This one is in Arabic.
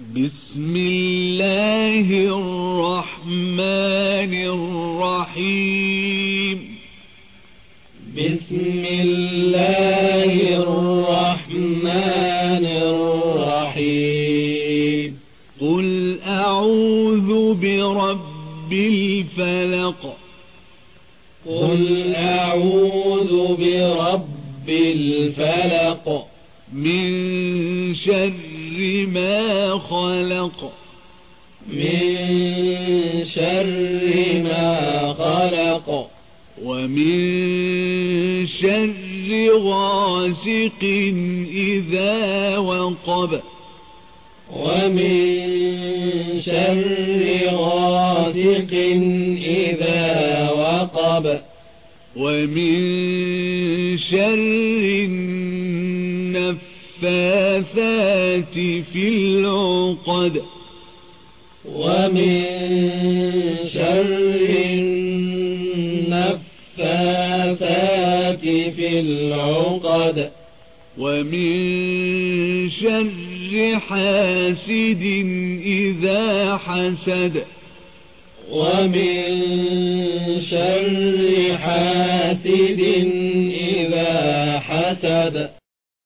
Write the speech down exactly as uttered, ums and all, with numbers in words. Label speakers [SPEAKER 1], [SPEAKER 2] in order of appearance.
[SPEAKER 1] بسم الله الرحمن الرحيم
[SPEAKER 2] بسم الله الرحمن الرحيم
[SPEAKER 1] قل أعوذ برب الفلق
[SPEAKER 2] قل أعوذ برب الفلق
[SPEAKER 1] من شر ما خلق
[SPEAKER 2] من شر ما خلق
[SPEAKER 1] ومن شر غاسق إذا وقب
[SPEAKER 2] ومن شر غاسق إذا وقب
[SPEAKER 1] ومن شر النفاثات في العقد
[SPEAKER 2] ومن شر النفاثات في العقد
[SPEAKER 1] ومن شر حاسد إذا حسد
[SPEAKER 2] ومن شر حاسد إذا حسد